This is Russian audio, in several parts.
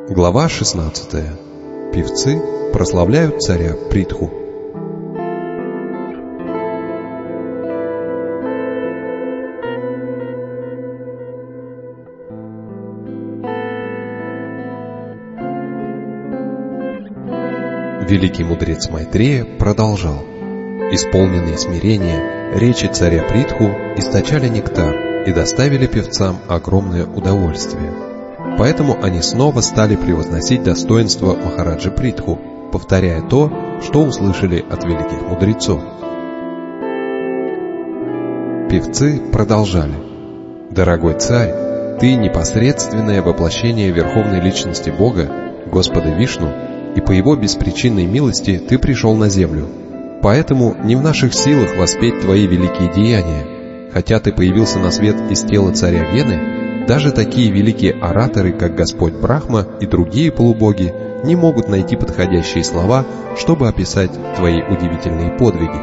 Глава 16. Певцы прославляют царя Притху. Великий мудрец Майтрея продолжал. Исполненные смирения, речи царя Притху источали нектар и доставили певцам огромное удовольствие. Поэтому они снова стали превозносить достоинство Махараджи Притху, повторяя то, что услышали от великих мудрецов. Певцы продолжали. «Дорогой царь, ты непосредственное воплощение Верховной Личности Бога, Господа Вишну, и по Его беспричинной милости ты пришел на землю. Поэтому не в наших силах воспеть твои великие деяния. Хотя ты появился на свет из тела царя Вены, даже такие великие ораторы, как Господь Брахма и другие полубоги, не могут найти подходящие слова, чтобы описать твои удивительные подвиги.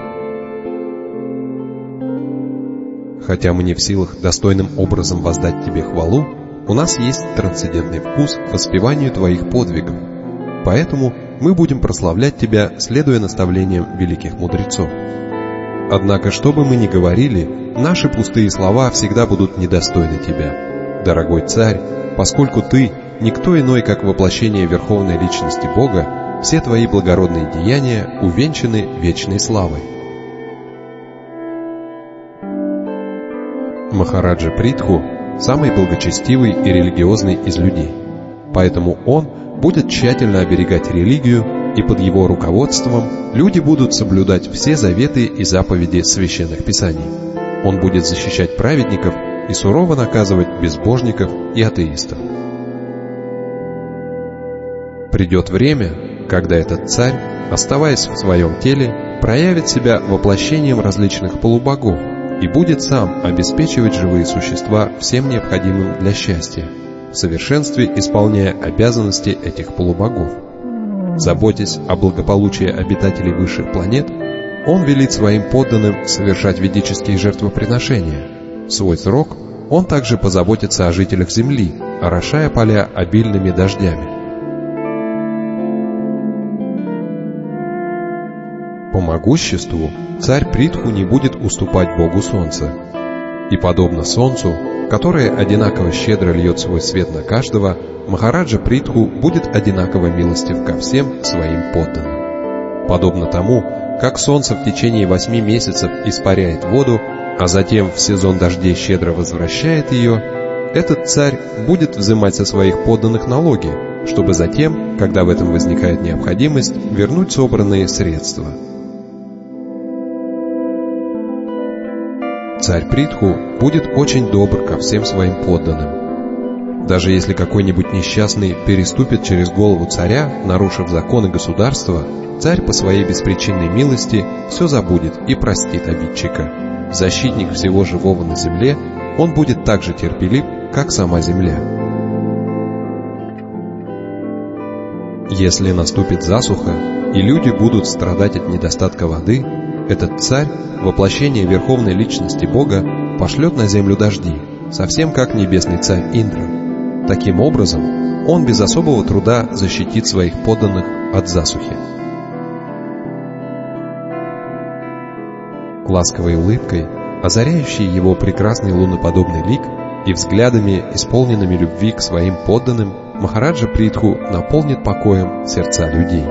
Хотя мы не в силах достойным образом воздать тебе хвалу, у нас есть трансцендентный вкус к воспеванию твоих подвигов. Поэтому мы будем прославлять тебя, следуя наставлениям великих мудрецов. Однако, что бы мы ни говорили, наши пустые слова всегда будут недостойны тебя. Дорогой царь, поскольку ты никто иной, как воплощение Верховной Личности Бога, все твои благородные деяния увенчаны вечной славой. Махараджа Притху – самый благочестивый и религиозный из людей. Поэтому он будет тщательно оберегать религию, и под его руководством люди будут соблюдать все заветы и заповеди священных писаний. Он будет защищать праведников и сурово наказывать безбожников и атеистов. Придет время, когда этот царь, оставаясь в своем теле, проявит себя воплощением различных полубогов и будет сам обеспечивать живые существа всем необходимым для счастья, в совершенстве исполняя обязанности этих полубогов. Заботясь о благополучии обитателей высших планет, он велит своим подданным совершать ведические жертвоприношения. В свой срок он также позаботится о жителях Земли, орошая поля обильными дождями. По могуществу царь Притху не будет уступать Богу Солнца. И подобно Солнцу, которое одинаково щедро льет свой свет на каждого, Махараджа Притху будет одинаково милостив ко всем своим подданным. Подобно тому, как Солнце в течение 8 месяцев испаряет воду, а затем в сезон дождей щедро возвращает ее, этот царь будет взимать со своих подданных налоги, чтобы затем, когда в этом возникает необходимость, вернуть собранные средства. Царь Притху будет очень добр ко всем своим подданным. Даже если какой-нибудь несчастный переступит через голову царя, нарушив законы государства, царь по своей беспричинной милости все забудет и простит обидчика. Защитник всего живого на земле, он будет так же терпелив, как сама земля. Если наступит засуха, и люди будут страдать от недостатка воды, этот царь, воплощение Верховной Личности Бога, пошлет на землю дожди, совсем как небесный царь Индра. Таким образом, он без особого труда защитит своих подданных от засухи. Ласковой улыбкой, озаряющей его прекрасный луноподобный лик, и взглядами, исполненными любви к своим подданным, Махараджа Притху наполнит покоем сердца людей.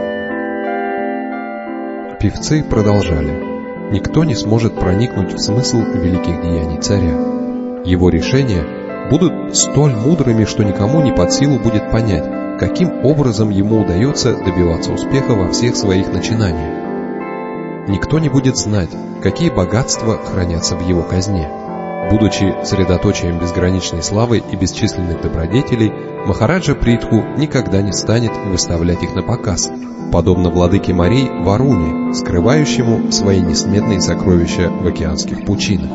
Певцы продолжали. Никто не сможет проникнуть в смысл великих деяний царя. Его решения будут столь мудрыми, что никому не под силу будет понять, каким образом ему удается добиваться успеха во всех своих начинаниях. Никто не будет знать, какие богатства хранятся в его казне. Будучи средоточием безграничной славы и бесчисленных добродетелей, Махараджа Притху никогда не станет выставлять их на показ, подобно владыке морей Варуне, скрывающему свои несметные сокровища в океанских пучинах.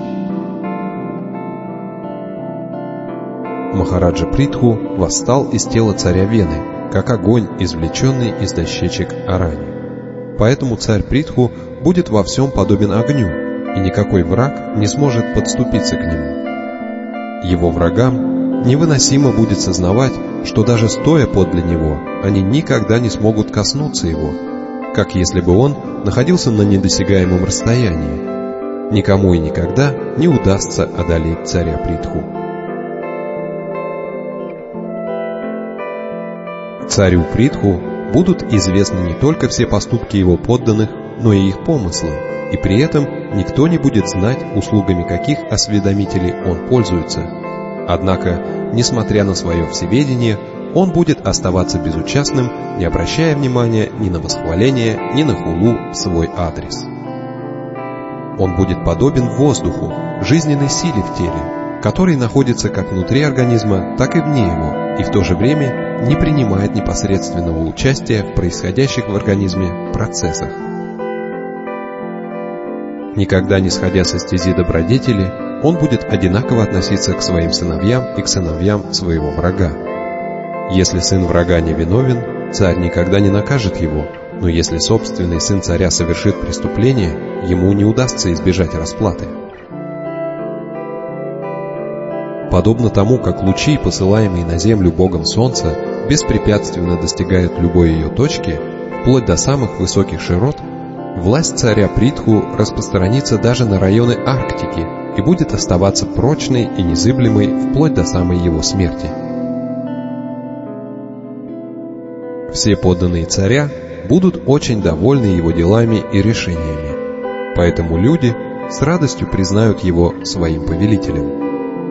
Махараджа Притху восстал из тела царя Вены, как огонь, извлеченный из дощечек Арани. Поэтому царь Притху будет во всем подобен огню, и никакой враг не сможет подступиться к нему. Его врагам невыносимо будет сознавать, что даже стоя подле него, они никогда не смогут коснуться его, как если бы он находился на недосягаемом расстоянии. Никому и никогда не удастся одолеть царя Притху. Царю Притху будут известны не только все поступки его подданных, но и их помыслы, и при этом никто не будет знать, услугами каких осведомителей он пользуется. Однако, несмотря на свое всеведение, он будет оставаться безучастным, не обращая внимания ни на восхваление, ни на хулу в свой адрес. Он будет подобен воздуху, жизненной силе в теле, который находится как внутри организма, так и вне его, и в то же время не принимает непосредственного участия в происходящих в организме процессах. Никогда не сходя со стези добродетели, он будет одинаково относиться к своим сыновьям и к сыновьям своего врага. Если сын врага не виновен, царь никогда не накажет его, но если собственный сын царя совершит преступление, ему не удастся избежать расплаты. Подобно тому, как лучи, посылаемые на землю Богом Солнца, беспрепятственно достигают любой ее точки, вплоть до самых высоких широт, власть царя Притху распространится даже на районы Арктики и будет оставаться прочной и незыблемой вплоть до самой его смерти. Все подданные царя будут очень довольны его делами и решениями, поэтому люди с радостью признают его своим повелителем.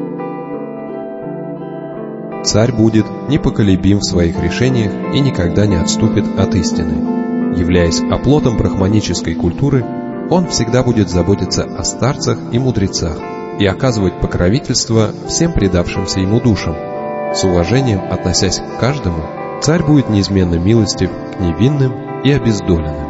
Царь будет непоколебим в своих решениях и никогда не отступит от истины. Являясь оплотом брахманической культуры, он всегда будет заботиться о старцах и мудрецах и оказывать покровительство всем предавшимся ему душам. С уважением относясь к каждому, царь будет неизменно милостив к невинным и обездоленным.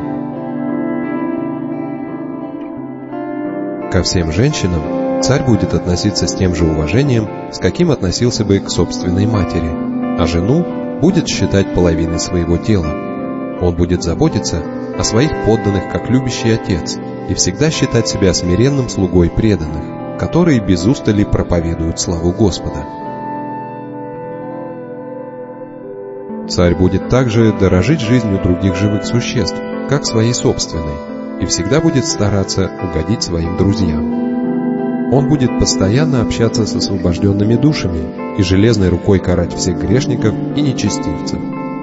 Ко всем женщинам царь будет относиться с тем же уважением, с каким относился бы к собственной матери, а жену будет считать половиной своего тела. Он будет заботиться о своих подданных как любящий отец и всегда считать себя смиренным слугой преданных, которые без устали проповедуют славу Господа. Царь будет также дорожить жизнью других живых существ, как своей собственной, и всегда будет стараться угодить своим друзьям. Он будет постоянно общаться с освобожденными душами и железной рукой карать всех грешников и нечестивцев.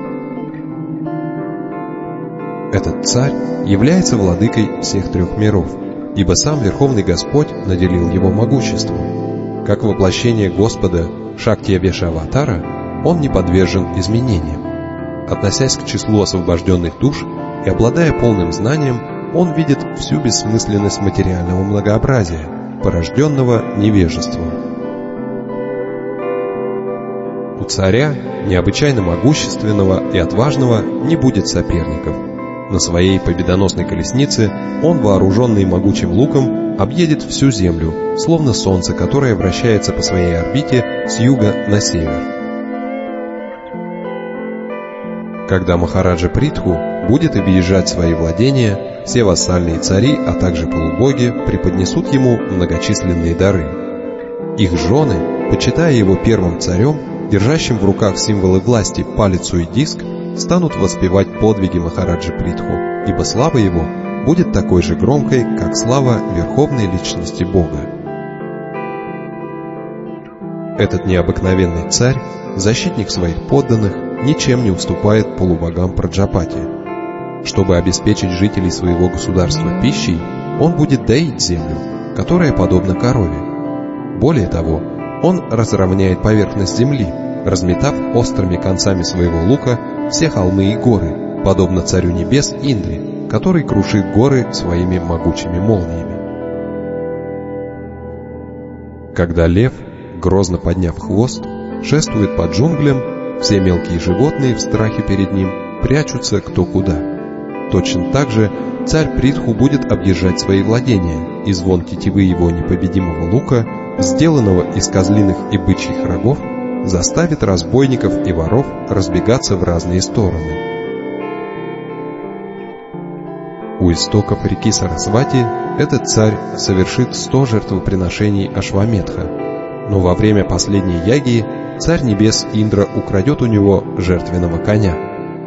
Этот царь является владыкой всех трех миров, ибо сам Верховный Господь наделил его могуществом. Как воплощение Господа Шакти-Веша-Аватара, он не подвержен изменениям. Относясь к числу освобожденных душ и обладая полным знанием, он видит всю бессмысленность материального многообразия, порожденного невежеством. У царя, необычайно могущественного и отважного, не будет соперников. На своей победоносной колеснице он, вооруженный могучим луком, объедет всю землю, словно солнце, которое вращается по своей орбите с юга на север. Когда Махараджа Притху будет объезжать свои владения, все вассальные цари, а также полубоги преподнесут ему многочисленные дары. Их жены, почитая его первым царем, держащим в руках символы власти палицу и диск, станут воспевать подвиги Махараджи Притху, ибо слава его будет такой же громкой, как слава Верховной Личности Бога. Этот необыкновенный царь, защитник своих подданных, ничем не уступает полубогам Праджапати. Чтобы обеспечить жителей своего государства пищей, он будет доить землю, которая подобна корове. Более того, он разровняет поверхность земли, разметав острыми концами своего лука все холмы и горы, подобно царю небес Индре, который крушит горы своими могучими молниями. Когда лев, грозно подняв хвост, шествует по джунглям, все мелкие животные в страхе перед ним прячутся кто куда. Точно так же царь Притху будет объезжать свои владения, и звон тетивы его непобедимого лука, сделанного из козлиных и бычьих рогов, заставит разбойников и воров разбегаться в разные стороны. У истоков реки Сарасвати этот царь совершит 100 жертвоприношений Ашваметха, но во время последней яги царь небес Индра украдет у него жертвенного коня.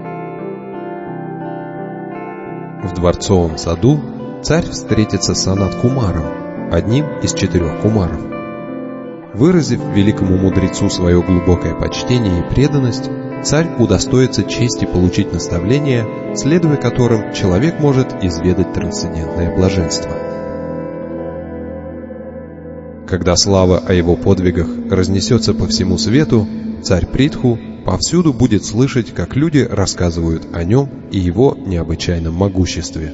В дворцовом саду царь встретится с Санат-Кумаром, одним из 4 кумаров. Выразив великому мудрецу свое глубокое почтение и преданность, царь удостоится чести получить наставления, следуя которым человек может изведать трансцендентное блаженство. Когда слава о его подвигах разнесется по всему свету, царь Притху повсюду будет слышать, как люди рассказывают о нем и его необычайном могуществе.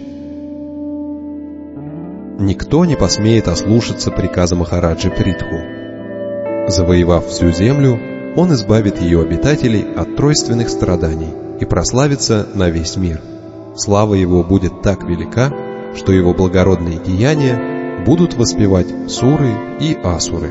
Никто не посмеет ослушаться приказа Махараджи Притху. Завоевав всю землю, он избавит ее обитателей от тройственных страданий и прославится на весь мир. Слава его будет так велика, что его благородные деяния будут воспевать суры и асуры.